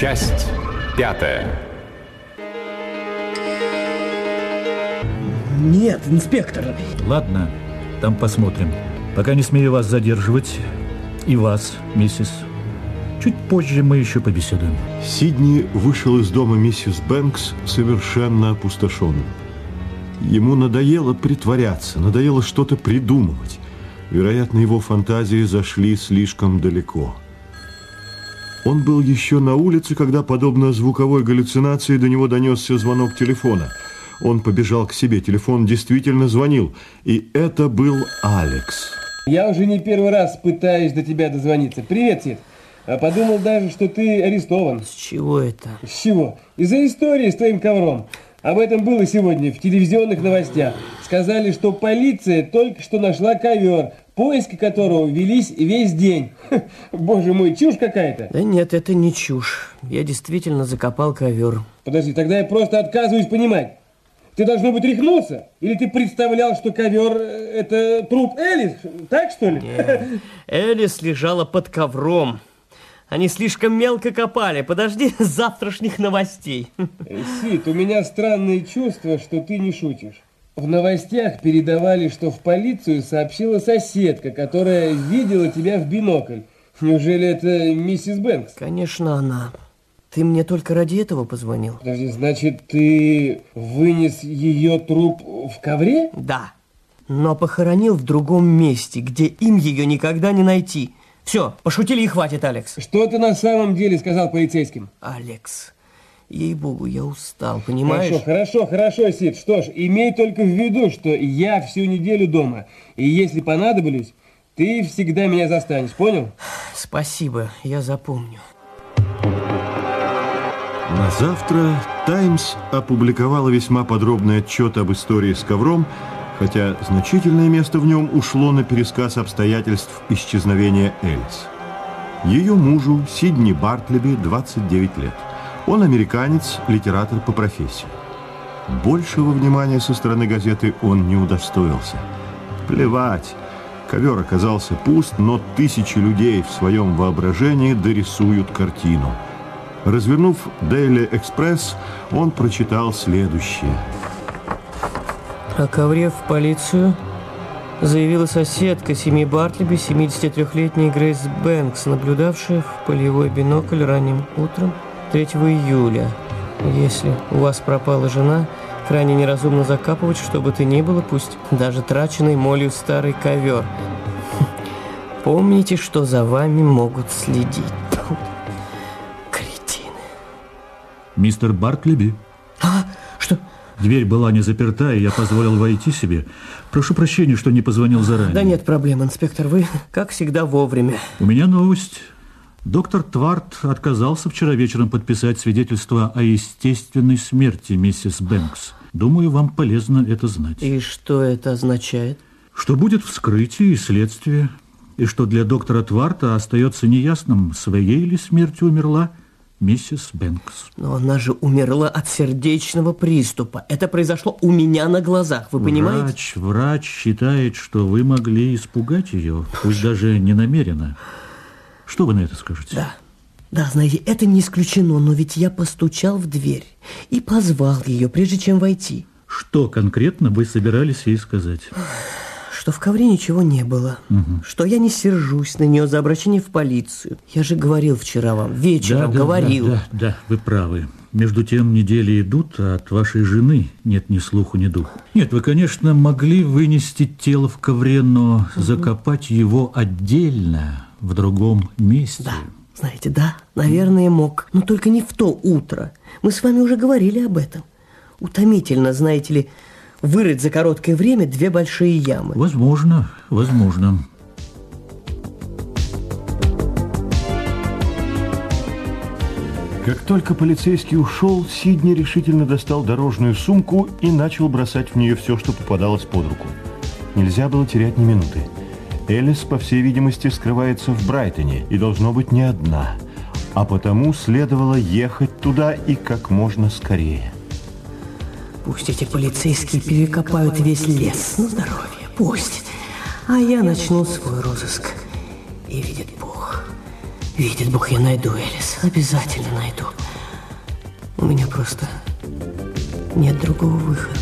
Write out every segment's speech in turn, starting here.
Часть 5. Нет, инспектор. Ладно, там посмотрим. Пока не смею вас задерживать. И вас, миссис. Чуть позже мы еще побеседуем. Сидни вышел из дома миссис Бэнкс совершенно опустошенным. Ему надоело притворяться, надоело что-то придумывать. Вероятно, его фантазии зашли слишком далеко. Он был еще на улице, когда, подобно звуковой галлюцинации, до него донесся звонок телефона. Он побежал к себе. Телефон действительно звонил. И это был Алекс. Я уже не первый раз пытаюсь до тебя дозвониться. Привет, Сид. Подумал даже, что ты арестован. С чего это? С чего? Из-за истории с твоим ковром. Об этом было сегодня в телевизионных новостях. Сказали, что полиция только что нашла ковер, поиски которого велись весь день. Боже мой, чушь какая-то. Да нет, это не чушь. Я действительно закопал ковер. Подожди, тогда я просто отказываюсь понимать. Ты, должно быть, рехнулся? Или ты представлял, что ковер – это труп Элис? Так, что ли? Нет. Элис лежала под ковром. Они слишком мелко копали. Подожди завтрашних новостей. Сид, у меня странное чувство, что ты не шутишь. В новостях передавали, что в полицию сообщила соседка, которая видела тебя в бинокль. Неужели это миссис Бэнкс? Конечно, она. Ты мне только ради этого позвонил? Подожди, значит, ты вынес ее труп в ковре? Да, но похоронил в другом месте, где им ее никогда не найти. Все, пошутили и хватит, Алекс. Что ты на самом деле сказал полицейским? Алекс, ей-богу, я устал, понимаешь? Хорошо, Сид. Что ж, имей только в виду, что я всю неделю дома. И если понадоблюсь, ты всегда меня застанешь, понял? Спасибо, я запомню. На завтра «Таймс» опубликовала весьма подробный отчет об истории с ковром, хотя значительное место в нем ушло на пересказ обстоятельств исчезновения Элис. Ее мужу, Сидни Бартлеби, 29 лет. Он американец, литератор по профессии. Большего внимания со стороны газеты он не удостоился. Плевать, ковер оказался пуст, но тысячи людей в своем воображении дорисуют картину. Развернув Daily Express, он прочитал следующее. О ковре в полицию заявила соседка семьи Бартлеби, 73-летняя Грейс Бэнкс, наблюдавшая в полевой бинокль ранним утром 3 июля. Если у вас пропала жена, крайне неразумно закапывать, что бы то ни было, пусть даже траченный молью старый ковер. Помните, что за вами могут следить. Мистер Бартлеби. Что? Дверь была не заперта, и я позволил войти себе. Прошу прощения, что не позвонил заранее. Да нет проблем, инспектор, вы, как всегда, вовремя. У меня новость. Доктор Тварт отказался вчера вечером подписать свидетельство о естественной смерти миссис Бэнкс. Думаю, вам полезно это знать. И что это означает? Что будет вскрытие и следствие, и что для доктора Тварта остается неясным, своей ли смертью умерла миссис Бэнкс. Но она же умерла от сердечного приступа. Это произошло у меня на глазах, вы понимаете? Врач считает, что вы могли испугать ее, пусть даже не намеренно. Что вы на это скажете? Да, знаете, это не исключено, но ведь я постучал в дверь и позвал ее, прежде чем войти. Что конкретно вы собирались ей сказать? Что в ковре ничего не было, что я не сержусь на нее за обращение в полицию. Я же говорил вчера вам, вечером говорил. Да, вы правы. Между тем недели идут, а от вашей жены нет ни слуху, ни духу. Нет, вы, конечно, могли вынести тело в ковре, но закопать его отдельно, в другом месте. Да, знаете, да, наверное, мог, но только не в то утро. Мы с вами уже говорили об этом. Утомительно, знаете ли, вырыть за короткое время 2 большие ямы. Возможно. Как только полицейский ушел, Сидни решительно достал дорожную сумку и начал бросать в нее все, что попадалось под руку. Нельзя было терять ни минуты. Элис, по всей видимости, скрывается в Брайтоне и должно быть не одна, а потому следовало ехать туда и как можно скорее. Пусть эти полицейские перекопают весь лес на здоровье, пусть. А я начну свой розыск. И видит Бог, Видит Бог, я найду Элис. Обязательно найду. У меня просто нет другого выхода.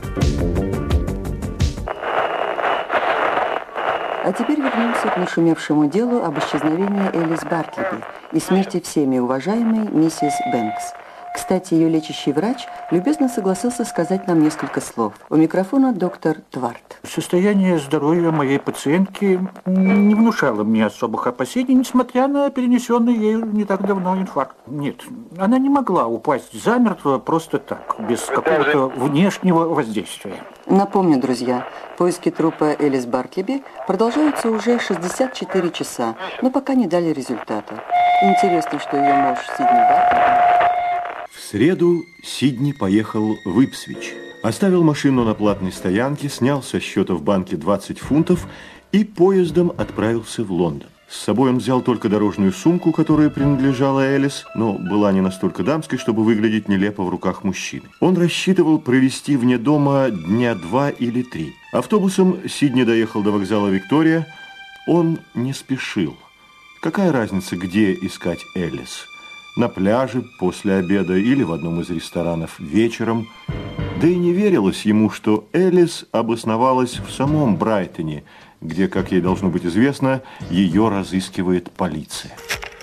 А теперь вернемся к нашумевшему делу об исчезновении Элис Бартлеби и смерти всеми уважаемой миссис Бэнкс. Кстати, ее лечащий врач любезно согласился сказать нам несколько слов. У микрофона доктор Тварт. Состояние здоровья моей пациентки не внушало мне особых опасений, несмотря на перенесенный ею не так давно инфаркт. Нет, она не могла упасть замертво просто так, без какого-то внешнего воздействия. Напомню, друзья, поиски трупа Элис Бартлеби продолжаются уже 64 часа, но пока не дали результата. Интересно, что ее муж Сидни Бартлеби... В среду Сидни поехал в Ипсвич. Оставил машину на платной стоянке, снял со счета в банке 20 фунтов и поездом отправился в Лондон. С собой он взял только дорожную сумку, которая принадлежала Элис, но была не настолько дамской, чтобы выглядеть нелепо в руках мужчины. Он рассчитывал провести вне дома дня 2 или 3. Автобусом Сидни доехал до вокзала Виктория. Он не спешил. Какая разница, где искать Элис? На пляже после обеда или в одном из ресторанов вечером. Да и не верилось ему, что Элис обосновалась в самом Брайтоне, где, как ей должно быть известно, ее разыскивает полиция.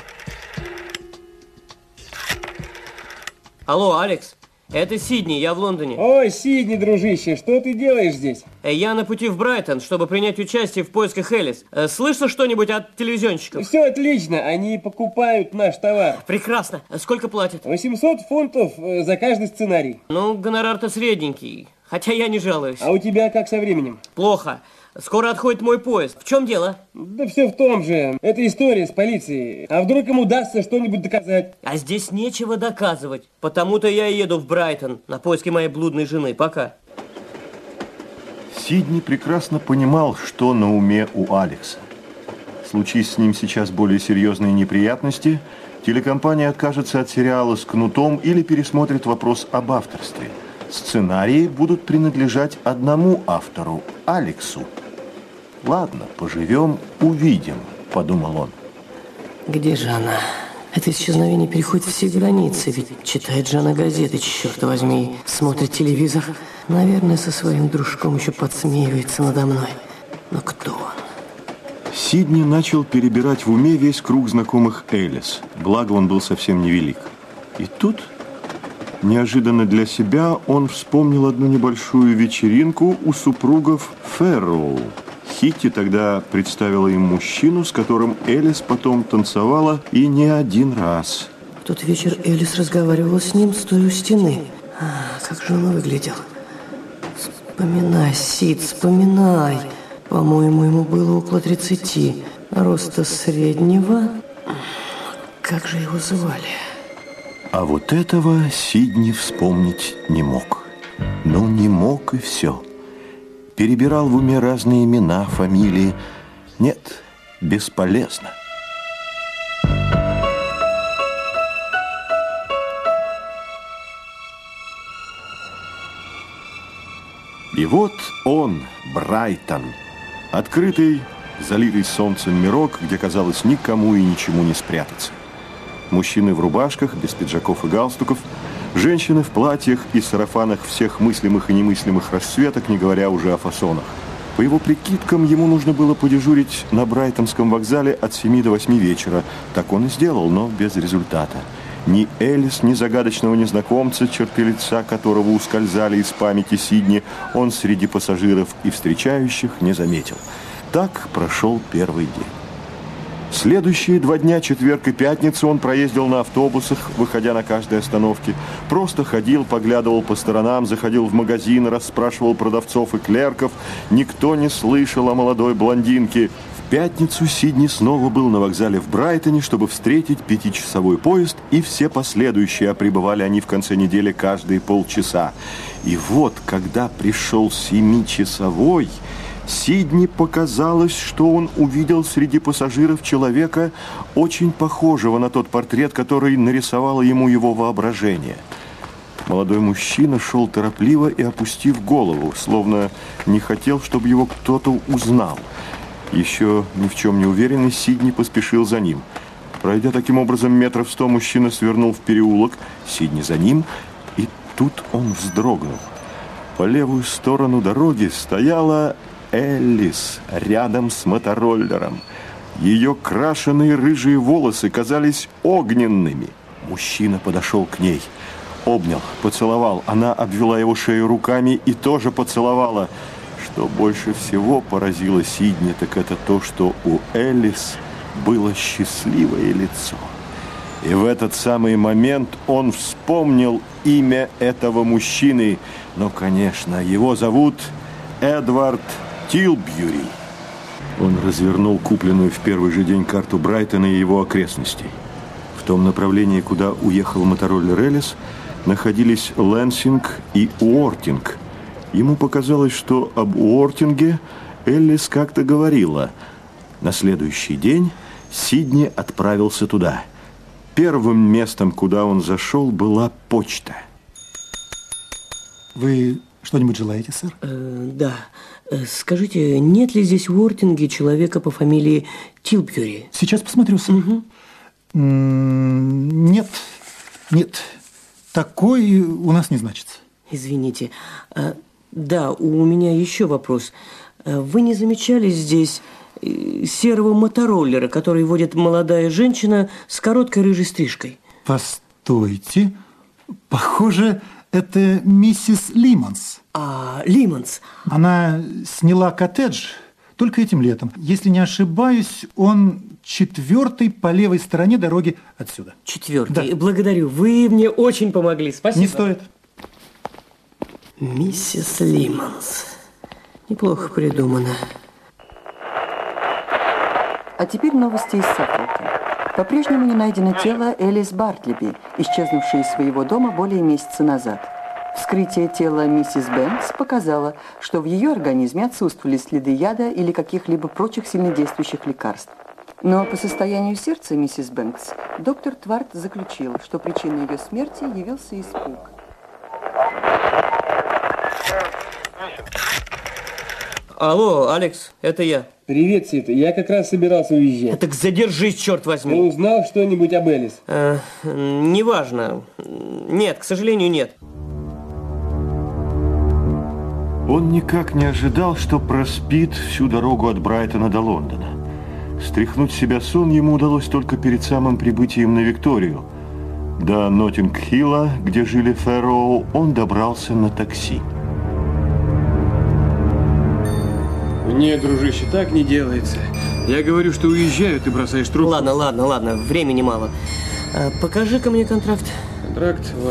Алло, Алекс, это Сидни, я в Лондоне. Ой, Сидни, дружище, что ты делаешь здесь? Я на пути в Брайтон, чтобы принять участие в поисках Элис. Слышно что-нибудь от телевизионщиков? Все отлично, они покупают наш товар. Прекрасно. Сколько платят? 800 фунтов за каждый сценарий. Ну, гонорар-то средненький, хотя я не жалуюсь. А у тебя как со временем? Плохо. Скоро отходит мой поезд. В чем дело? Да все в том же. Это история с полицией. А вдруг им удастся что-нибудь доказать? А здесь нечего доказывать. Потому-то я и еду в Брайтон на поиски моей блудной жены. Пока. Сидни прекрасно понимал, что на уме у Алекса. Случись с ним сейчас более серьезные неприятности, телекомпания откажется от сериала с кнутом или пересмотрит вопрос об авторстве. Сценарии будут принадлежать одному автору, Алексу. Ладно, поживем, увидим, подумал он. Где же она? Это исчезновение переходит все границы, ведь читает же она газеты, черт возьми, смотрит телевизор. Наверное, со своим дружком еще подсмеивается надо мной. Но кто он? Сидни начал перебирать в уме весь круг знакомых Элис, благо он был совсем невелик. И тут, неожиданно для себя, он вспомнил одну небольшую вечеринку у супругов Фэрроу. Хитти тогда представила им мужчину, с которым Элис потом танцевала и не один раз. В тот вечер Элис разговаривала с ним, стоя у стены. Как же он выглядел? Вспоминай, Сид, вспоминай. По-моему, ему было около 30. Роста среднего. Как же его звали? А вот этого Сидни вспомнить не мог. Ну, не мог и все. Перебирал в уме разные имена, фамилии. Нет, бесполезно. И вот он, Брайтон, открытый, залитый солнцем мирок, где, казалось, никому и ничему не спрятаться. Мужчины в рубашках, без пиджаков и галстуков, женщины в платьях и сарафанах всех мыслимых и немыслимых расцветок, не говоря уже о фасонах. По его прикидкам, ему нужно было подежурить на Брайтонском вокзале от 7 до 8 вечера. Так он и сделал, но без результата. Ни Элис, ни загадочного незнакомца, черты лица которого ускользали из памяти Сидни, он среди пассажиров и встречающих не заметил. Так прошел первый день. Следующие 2 дня, четверг и пятницу, он проездил на автобусах, выходя на каждой остановке. Просто ходил, поглядывал по сторонам, заходил в магазин, расспрашивал продавцов и клерков. Никто не слышал о молодой блондинке. В пятницу Сидни снова был на вокзале в Брайтоне, чтобы встретить 5-часовой поезд, и все последующие, а прибывали они в конце недели каждые полчаса. И вот, когда пришел 7-часовой... Сидни показалось, что он увидел среди пассажиров человека, очень похожего на тот портрет, который нарисовало ему его воображение. Молодой мужчина шел торопливо и опустив голову, словно не хотел, чтобы его кто-то узнал. Еще ни в чем не уверенный, Сидни поспешил за ним. Пройдя таким образом метров 100, мужчина свернул в переулок, Сидни за ним, и тут он вздрогнул. По левую сторону дороги стояла Элис рядом с мотороллером. Ее крашеные рыжие волосы казались огненными. Мужчина подошел к ней, обнял, поцеловал. Она обвела его шею руками и тоже поцеловала. Что больше всего поразило Сидни, так это то, что у Элис было счастливое лицо. И в этот самый момент он вспомнил имя этого мужчины. Но, конечно, его зовут Эдвард Тилбьюри. Он развернул купленную в первый же день карту Брайтона и его окрестностей. В том направлении, куда уехал мотороллер Элис, находились Лэнсинг и Уортинг. Ему показалось, что об Уортинге Элис как-то говорила. На следующий день Сидни отправился туда. Первым местом, куда он зашел, была почта. Вы что-нибудь желаете, сэр? Да. Скажите, нет ли здесь в Уортинге человека по фамилии Тилбьюри? Сейчас посмотрю, сэр. Нет. Такой у нас не значится. Извините. Да, у меня еще вопрос. Вы не замечали здесь серого мотороллера, который водит молодая женщина с короткой рыжей стрижкой? Постойте. Похоже, это миссис Лимонс. Лимонс. Она сняла коттедж только этим летом. Если не ошибаюсь, он 4-й по левой стороне дороги отсюда. 4-й. Да. Благодарю. Вы мне очень помогли. Спасибо. Не стоит. Миссис Лимонс. Неплохо придумано. А теперь новости из Саффолка. По-прежнему не найдено тело Элис Бартлеби, исчезнувшей из своего дома более месяца назад. Вскрытие тела миссис Бэнкс показало, что в ее организме отсутствовали следы яда или каких-либо прочих сильнодействующих лекарств. Но по состоянию сердца миссис Бэнкс доктор Тварт заключил, что причиной ее смерти явился испуг. Алло, Алекс, это я. Привет, Сита. Я как раз собирался уезжать. Так задержись, черт Ты возьми. узнал что-нибудь об Элис? Неважно. Нет, к сожалению, нет. Он никак не ожидал, что проспит всю дорогу от Брайтона до Лондона. Стряхнуть с себя сон ему удалось только перед самым прибытием на Викторию. До Ноттинг-Хилла, где жили Фэрроу, он добрался на такси. Нет, дружище, так не делается. Я говорю, что уезжаю, ты бросаешь трубку. Ладно, времени мало. Покажи-ка мне контракт. Контракт, вот.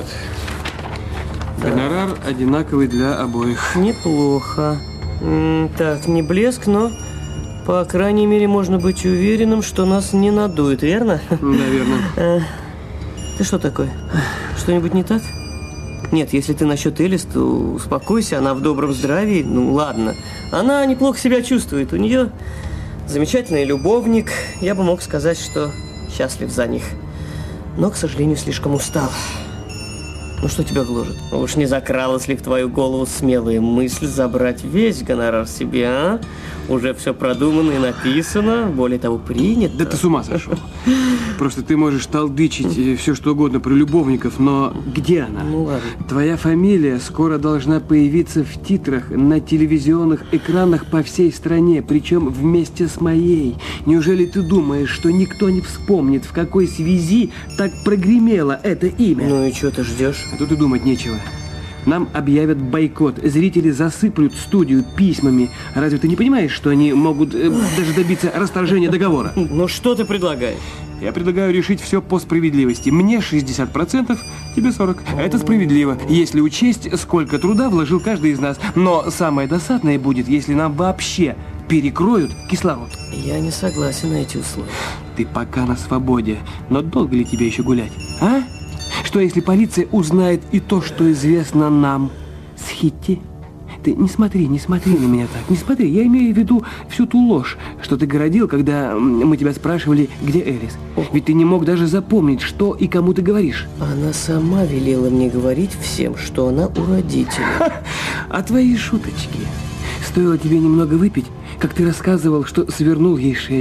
Гонорар одинаковый для обоих. Неплохо. Так, не блеск, но, по крайней мере, можно быть уверенным, что нас не надует, верно? Наверное. Ты что такой? Что-нибудь не так? Нет, если ты насчет Элис, то успокойся, она в добром здравии. Ну, ладно. Она неплохо себя чувствует. У нее замечательный любовник. Я бы мог сказать, что счастлив за них. Но, к сожалению, слишком устал. Ну, что тебя гложет? Уж не закралась ли в твою голову смелая мысль забрать весь гонорар себе, а? Уже все продумано и написано, более того, принято. Да ты с ума сошел. Просто ты можешь толдычить все, что угодно про любовников, но где она? Ну, ладно. Твоя фамилия скоро должна появиться в титрах на телевизионных экранах по всей стране, причем вместе с моей. Неужели ты думаешь, что никто не вспомнит, в какой связи так прогремело это имя? Ну и что ты ждешь? А тут и думать нечего. Нам объявят бойкот, зрители засыплют студию письмами. Разве ты не понимаешь, что они могут даже добиться расторжения договора? Ну что ты предлагаешь? Я предлагаю решить все по справедливости. Мне 60%, тебе 40%. Это справедливо, если учесть, сколько труда вложил каждый из нас. Но самое досадное будет, если нам вообще перекроют кислород. Я не согласен на эти условия. Ты пока на свободе, но долго ли тебе еще гулять, а? Что, если полиция узнает и то, что известно нам с Хитти? Ты не смотри на меня так, не смотри. Я имею в виду всю ту ложь, что ты городил, когда мы тебя спрашивали, где Элис. Ведь ты не мог даже запомнить, что и кому ты говоришь. Она сама велела мне говорить всем, что она у родителей. А твои шуточки? Стоило тебе немного выпить, как ты рассказывал, что свернул ей шею.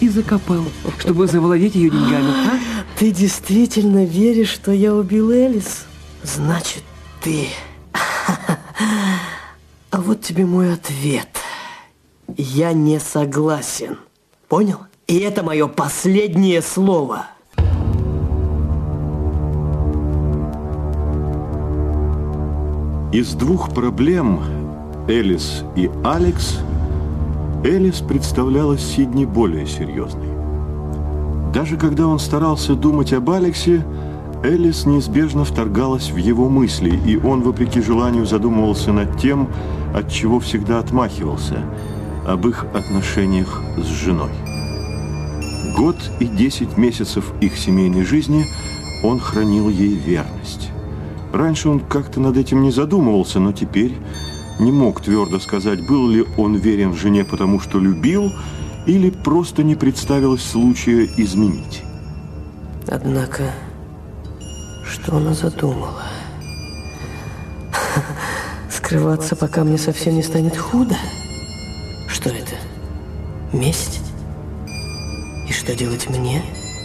и закопал, чтобы завладеть ее деньгами, а? Ты действительно веришь, что я убил Элис? Значит, ты... А вот тебе мой ответ. Я не согласен. Понял? И это мое последнее слово. Из двух проблем, Элис и Алекс, Элис представлялась Сидни более серьезной. Даже когда он старался думать об Алексе, Элис неизбежно вторгалась в его мысли, и он, вопреки желанию, задумывался над тем, от чего всегда отмахивался, об их отношениях с женой. Год и 10 месяцев их семейной жизни он хранил ей верность. Раньше он как-то над этим не задумывался, но теперь не мог твердо сказать, был ли он верен жене, потому что любил, или просто не представилось случая изменить. Однако, что она задумала? Скрываться, пока мне совсем не станет худо? Что это? Месть? И что делать мне?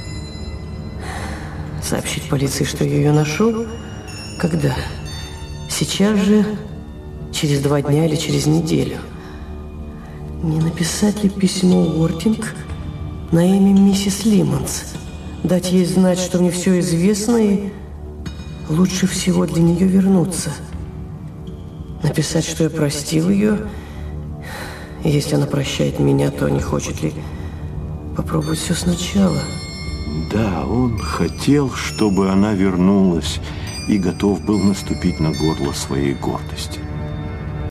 Сообщить полиции, что я ее нашел? Когда? Сейчас же? Через 2 дня или через неделю? Не написать ли письмо Уортинг на имя миссис Лимонс? Дать ей знать, что мне все известно, и лучше всего для нее вернуться. Написать, что я простил ее. Если она прощает меня, то не хочет ли попробовать все сначала? Да, он хотел, чтобы она вернулась, и готов был наступить на горло своей гордости.